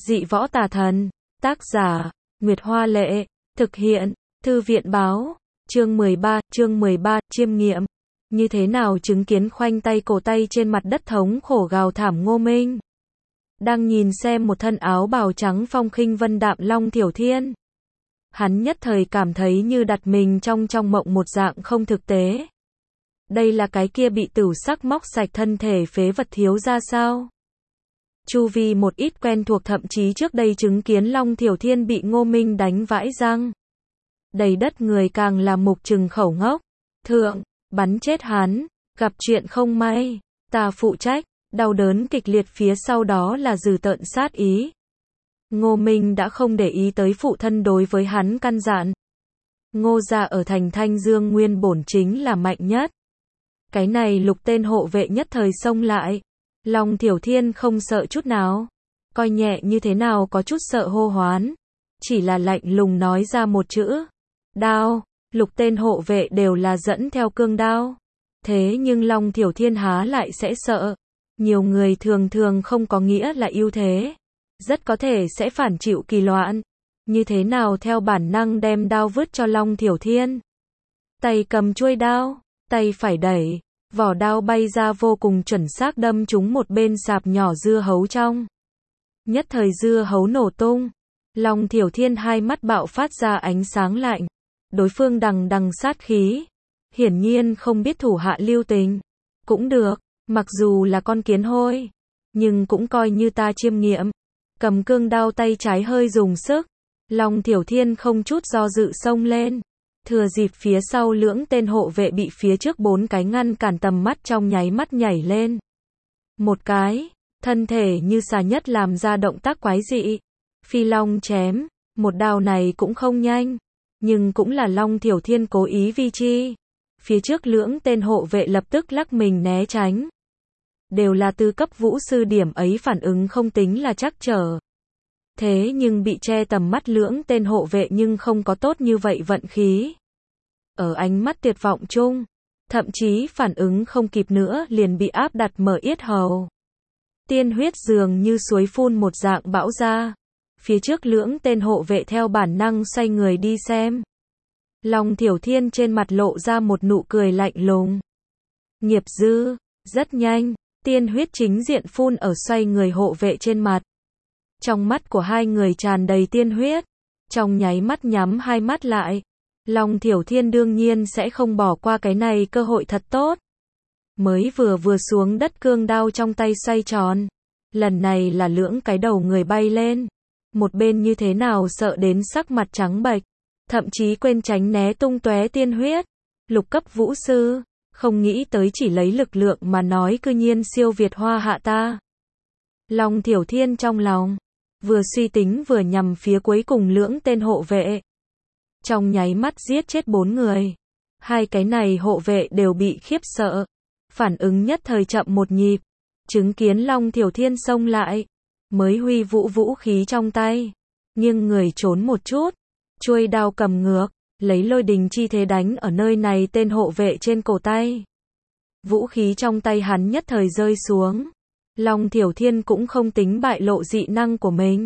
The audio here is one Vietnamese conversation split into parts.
Dị võ tà thần. Tác giả, Nguyệt Hoa Lệ. Thực hiện, Thư viện Báo. Chương 13, chiêm nghiệm. Như thế nào chứng kiến khoanh tay cổ tay trên mặt đất thống khổ gào thảm Ngô Minh. Đang nhìn xem một thân áo bào trắng phong khinh vân đạm Long Thiểu Thiên. Hắn nhất thời cảm thấy như đặt mình trong mộng một dạng không thực tế. Đây là cái kia bị tửu sắc móc sạch thân thể phế vật thiếu ra sao? Chu vi một ít quen thuộc thậm chí trước đây chứng kiến Long Thiểu Thiên bị Ngô Minh đánh vãi răng. Đầy đất người càng là mục trừng khẩu ngốc. Thượng, bắn chết hắn, gặp chuyện không may, ta phụ trách, đau đớn kịch liệt phía sau đó là dừ tợn sát ý. Ngô Minh đã không để ý tới phụ thân đối với hắn căn dặn. Ngô gia ở thành Thanh Dương nguyên bổn chính là mạnh nhất. Cái này Lục tên hộ vệ nhất thời xông lại. Long Thiểu Thiên không sợ chút nào. Coi nhẹ như thế nào có chút sợ hô hoán. Chỉ là lạnh lùng nói ra một chữ. Đao. Lục tên hộ vệ đều là dẫn theo cương đao. Thế nhưng Long Thiểu Thiên há lại sẽ sợ. Nhiều người thường thường không có nghĩa là ưu thế. Rất có thể sẽ phản chịu kỳ loạn. Như thế nào theo bản năng đem đao vứt cho Long Thiểu Thiên. Tay cầm chuôi đao, tay phải đẩy. Vỏ đao bay ra vô cùng chuẩn xác đâm trúng một bên sạp nhỏ dưa hấu trong. Nhất thời dưa hấu nổ tung. Long Thiểu Thiên hai mắt bạo phát ra ánh sáng lạnh. Đối phương đằng đằng sát khí. Hiển nhiên không biết thủ hạ lưu tình. Cũng được, mặc dù là con kiến hôi. Nhưng cũng coi như ta chiêm nghiệm. Cầm cương đao tay trái hơi dùng sức. Long Thiểu Thiên không chút do dự xông lên. Thừa dịp phía sau lưỡng tên hộ vệ bị phía trước bốn cái ngăn cản tầm mắt trong nháy mắt nhảy lên. Một cái, thân thể như xà nhất làm ra động tác quái dị. Phi long chém, một đao này cũng không nhanh. Nhưng cũng là Long Thiểu Thiên cố ý vi chi. Phía trước lưỡng tên hộ vệ lập tức lắc mình né tránh. Đều là tứ cấp vũ sư điểm ấy phản ứng không tính là chắc trở. Thế nhưng bị che tầm mắt lưỡng tên hộ vệ nhưng không có tốt như vậy vận khí. Ở ánh mắt tuyệt vọng chung, thậm chí phản ứng không kịp nữa liền bị áp đặt mở yết hầu. Tiên huyết dường như suối phun một dạng bão ra. Phía trước lưỡng tên hộ vệ theo bản năng xoay người đi xem. Long Thiểu Thiên trên mặt lộ ra một nụ cười lạnh lùng. Nghiệp dư, rất nhanh, tiên huyết chính diện phun ở xoay người hộ vệ trên mặt. Trong mắt của hai người tràn đầy tiên huyết, trong nháy mắt nhắm hai mắt lại. Long Thiểu Thiên đương nhiên sẽ không bỏ qua cái này cơ hội thật tốt. Mới vừa xuống đất cương đao trong tay xoay tròn. Lần này là lưỡng cái đầu người bay lên. Một bên như thế nào sợ đến sắc mặt trắng bệch, thậm chí quên tránh né tung tóe tiên huyết. Lục cấp vũ sư, không nghĩ tới chỉ lấy lực lượng mà nói cư nhiên siêu việt Hoa Hạ ta. Long Thiểu Thiên trong lòng vừa suy tính vừa nhằm phía cuối cùng lưỡng tên hộ vệ. Trong nháy mắt giết chết 4 người. Hai cái này hộ vệ đều bị khiếp sợ. Phản ứng nhất thời chậm một nhịp. Chứng kiến Long Thiểu Thiên xông lại. Mới huy vũ khí trong tay. Nghiêng người trốn một chút. Chuôi đao cầm ngược. Lấy lôi đình chi thế đánh ở nơi này tên hộ vệ trên cổ tay. Vũ khí trong tay hắn nhất thời rơi xuống. Long Thiểu Thiên cũng không tính bại lộ dị năng của mình.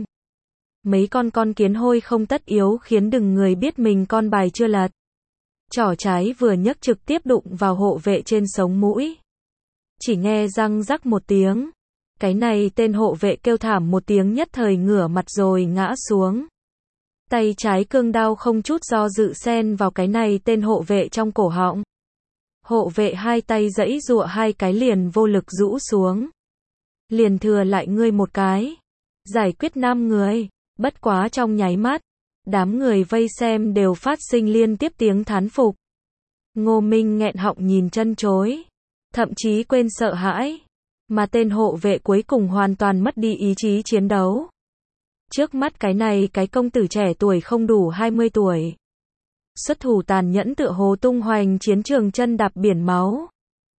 Mấy con kiến hôi không tất yếu khiến đừng người biết mình con bài chưa lật. Trỏ trái vừa nhấc trực tiếp đụng vào hộ vệ trên sống mũi. Chỉ nghe răng rắc một tiếng. Cái này tên hộ vệ kêu thảm một tiếng nhất thời ngửa mặt rồi ngã xuống. Tay trái cương đao không chút do dự xen vào cái này tên hộ vệ trong cổ họng. Hộ vệ hai tay giãy giụa hai cái liền vô lực rũ xuống. Liền thừa lại ngươi một cái. Giải quyết 5 người. Bất quá trong nháy mắt. Đám người vây xem đều phát sinh liên tiếp tiếng thán phục. Ngô Minh nghẹn họng nhìn chân chối. Thậm chí quên sợ hãi. Mà tên hộ vệ cuối cùng hoàn toàn mất đi ý chí chiến đấu. Trước mắt cái này cái công tử trẻ tuổi không đủ 20 tuổi. Xuất thủ tàn nhẫn tựa hồ tung hoành chiến trường chân đạp biển máu.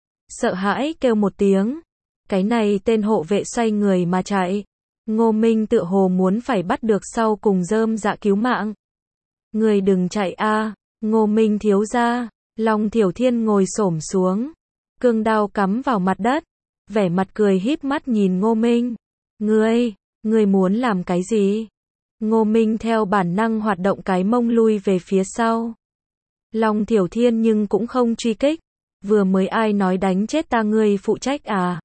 Sợ hãi kêu một tiếng. Cái này tên hộ vệ xoay người mà chạy. Ngô Minh tựa hồ muốn phải bắt được sau cùng rơm dạ cứu mạng. Người đừng chạy a, Ngô Minh thiếu gia. Long Thiểu Thiên ngồi xổm xuống. Cương đao cắm vào mặt đất. Vẻ mặt cười híp mắt nhìn Ngô Minh. Ngươi, Ngươi muốn làm cái gì? Ngô Minh theo bản năng hoạt động cái mông lui về phía sau. Long Thiểu Thiên nhưng cũng không truy kích. Vừa mới ai nói đánh chết ta ngươi phụ trách à?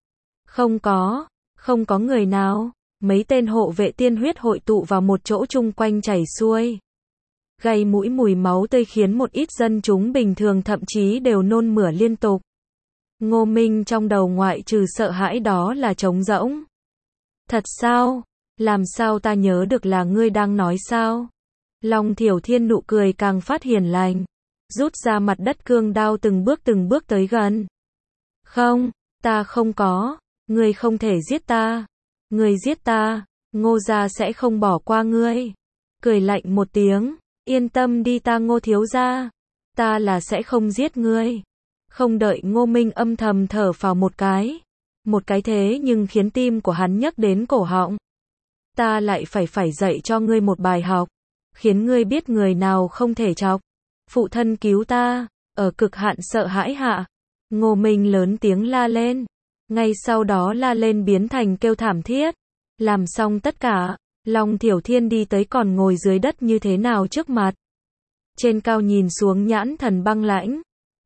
Không có người nào. Mấy tên hộ vệ tiên huyết hội tụ vào một chỗ chung quanh chảy xuôi. Gây mũi mùi máu tươi khiến một ít dân chúng bình thường thậm chí đều nôn mửa liên tục. Ngô Minh trong đầu ngoại trừ sợ hãi đó là trống rỗng. Thật sao? Làm sao ta nhớ được là ngươi đang nói sao? Long Thiểu Thiên nụ cười càng phát hiền lành. Rút ra mặt đất cương đao từng bước tới gần. Không, ta không có. Ngươi không thể giết ta. Ngươi giết ta, Ngô gia sẽ không bỏ qua ngươi. Cười lạnh một tiếng. Yên tâm đi ta Ngô thiếu gia. Ta là sẽ không giết ngươi. Không đợi Ngô Minh âm thầm thở phào một cái. Một cái thế nhưng khiến tim của hắn nhấc đến cổ họng. Ta lại phải dạy cho ngươi một bài học. Khiến ngươi biết người nào không thể chọc. Phụ thân cứu ta. Ở cực hạn sợ hãi hạ. Ngô Minh lớn tiếng la lên. Ngay sau đó la lên biến thành kêu thảm thiết. Làm xong tất cả. Long Thiểu Thiên đi tới còn ngồi dưới đất như thế nào trước mặt. Trên cao nhìn xuống nhãn thần băng lãnh.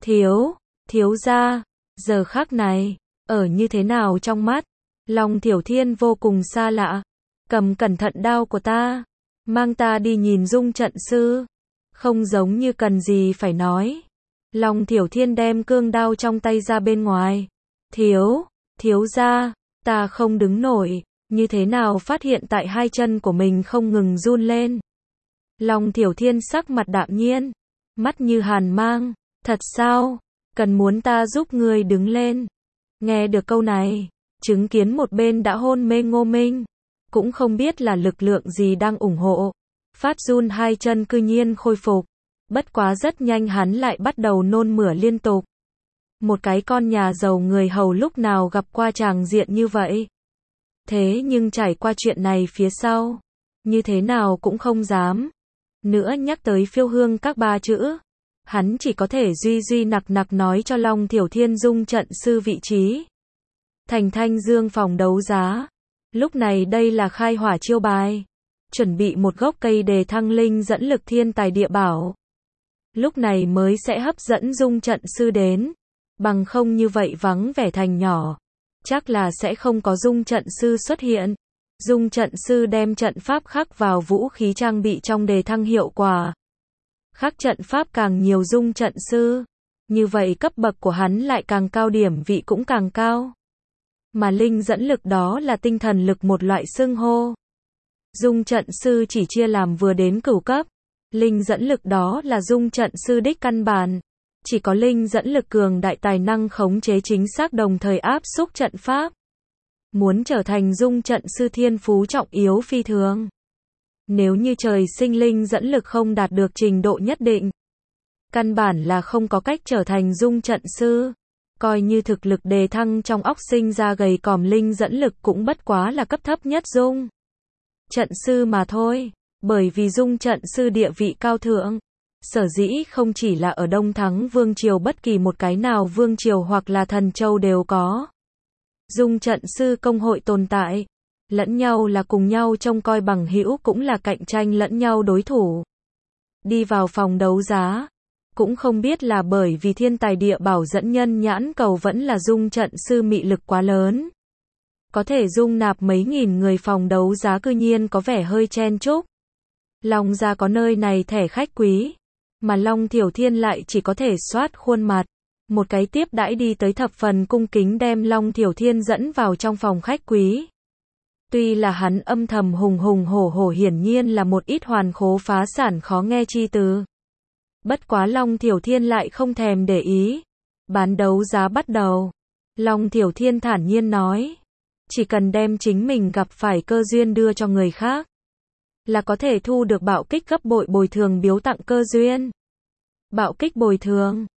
Thiếu gia. Giờ khắc này. Ở như thế nào trong mắt. Long Thiểu Thiên vô cùng xa lạ. Cầm cẩn thận đao của ta. Mang ta đi nhìn dung trận sư. Không giống như cần gì phải nói. Long Thiểu Thiên đem cương đao trong tay ra bên ngoài. Thiếu gia. Ta không đứng nổi. Như thế nào phát hiện tại hai chân của mình không ngừng run lên. Long Thiểu Thiên sắc mặt đạm nhiên. Mắt như hàn mang. Thật sao? Cần muốn ta giúp ngươi đứng lên. Nghe được câu này. Chứng kiến một bên đã hôn mê Ngô Minh. Cũng không biết là lực lượng gì đang ủng hộ. Phát run hai chân cư nhiên khôi phục. Bất quá rất nhanh hắn lại bắt đầu nôn mửa liên tục. Một cái con nhà giàu người hầu lúc nào gặp qua tràng diện như vậy. Thế nhưng trải qua chuyện này phía sau. Như thế nào cũng không dám. Nữa nhắc tới phiêu hương các ba chữ. Hắn chỉ có thể duy nặc nói cho Long Thiểu Thiên dung trận sư vị trí. Thành Thanh Dương phòng đấu giá. Lúc này đây là khai hỏa chiêu bài. Chuẩn bị một gốc cây đề thăng linh dẫn lực thiên tài địa bảo. Lúc này mới sẽ hấp dẫn dung trận sư đến. Bằng không như vậy vắng vẻ thành nhỏ. Chắc là sẽ không có dung trận sư xuất hiện. Dung trận sư đem trận pháp khắc vào vũ khí trang bị trong đề thăng hiệu quả. Khắc trận pháp càng nhiều dung trận sư. Như vậy cấp bậc của hắn lại càng cao, điểm vị cũng càng cao. Mà linh dẫn lực đó là tinh thần lực một loại xưng hô. Dung trận sư chỉ chia làm vừa đến cửu cấp. Linh dẫn lực đó là dung trận sư đích căn bản. Chỉ có linh dẫn lực cường đại tài năng khống chế chính xác đồng thời áp xúc trận pháp. Muốn trở thành dung trận sư thiên phú trọng yếu phi thường. Nếu như trời sinh linh dẫn lực không đạt được trình độ nhất định. Căn bản là không có cách trở thành dung trận sư. Coi như thực lực đề thăng trong óc sinh ra gầy còm linh dẫn lực cũng bất quá là cấp thấp nhất dung trận sư mà thôi. Bởi vì dung trận sư địa vị cao thượng. Sở dĩ không chỉ là ở Đông Thắng Vương Triều, bất kỳ một cái nào Vương Triều hoặc là Thần Châu đều có. Dung trận sư công hội tồn tại. Lẫn nhau là cùng nhau trông coi bằng hữu, cũng là cạnh tranh lẫn nhau đối thủ. Đi vào phòng đấu giá. Cũng không biết là bởi vì thiên tài địa bảo dẫn nhân nhãn cầu vẫn là dung trận sư mị lực quá lớn. Có thể dung nạp mấy nghìn người, phòng đấu giá cư nhiên có vẻ hơi chen chúc. Long gia có nơi này thẻ khách quý. Mà Long Thiểu Thiên lại chỉ có thể soát khuôn mặt. Một cái tiếp đãi đi tới thập phần cung kính đem Long Thiểu Thiên dẫn vào trong phòng khách quý. Tuy là hắn âm thầm hùng hổ hiển nhiên là một ít hoàn khố phá sản khó nghe chi từ. Bất quá Long Thiểu Thiên lại không thèm để ý. Bán đấu giá bắt đầu. Long Thiểu Thiên thản nhiên nói. Chỉ cần đem chính mình gặp phải cơ duyên đưa cho người khác. Là có thể thu được bạo kích gấp bội bồi thường biếu tặng cơ duyên. Bạo kích bồi thường.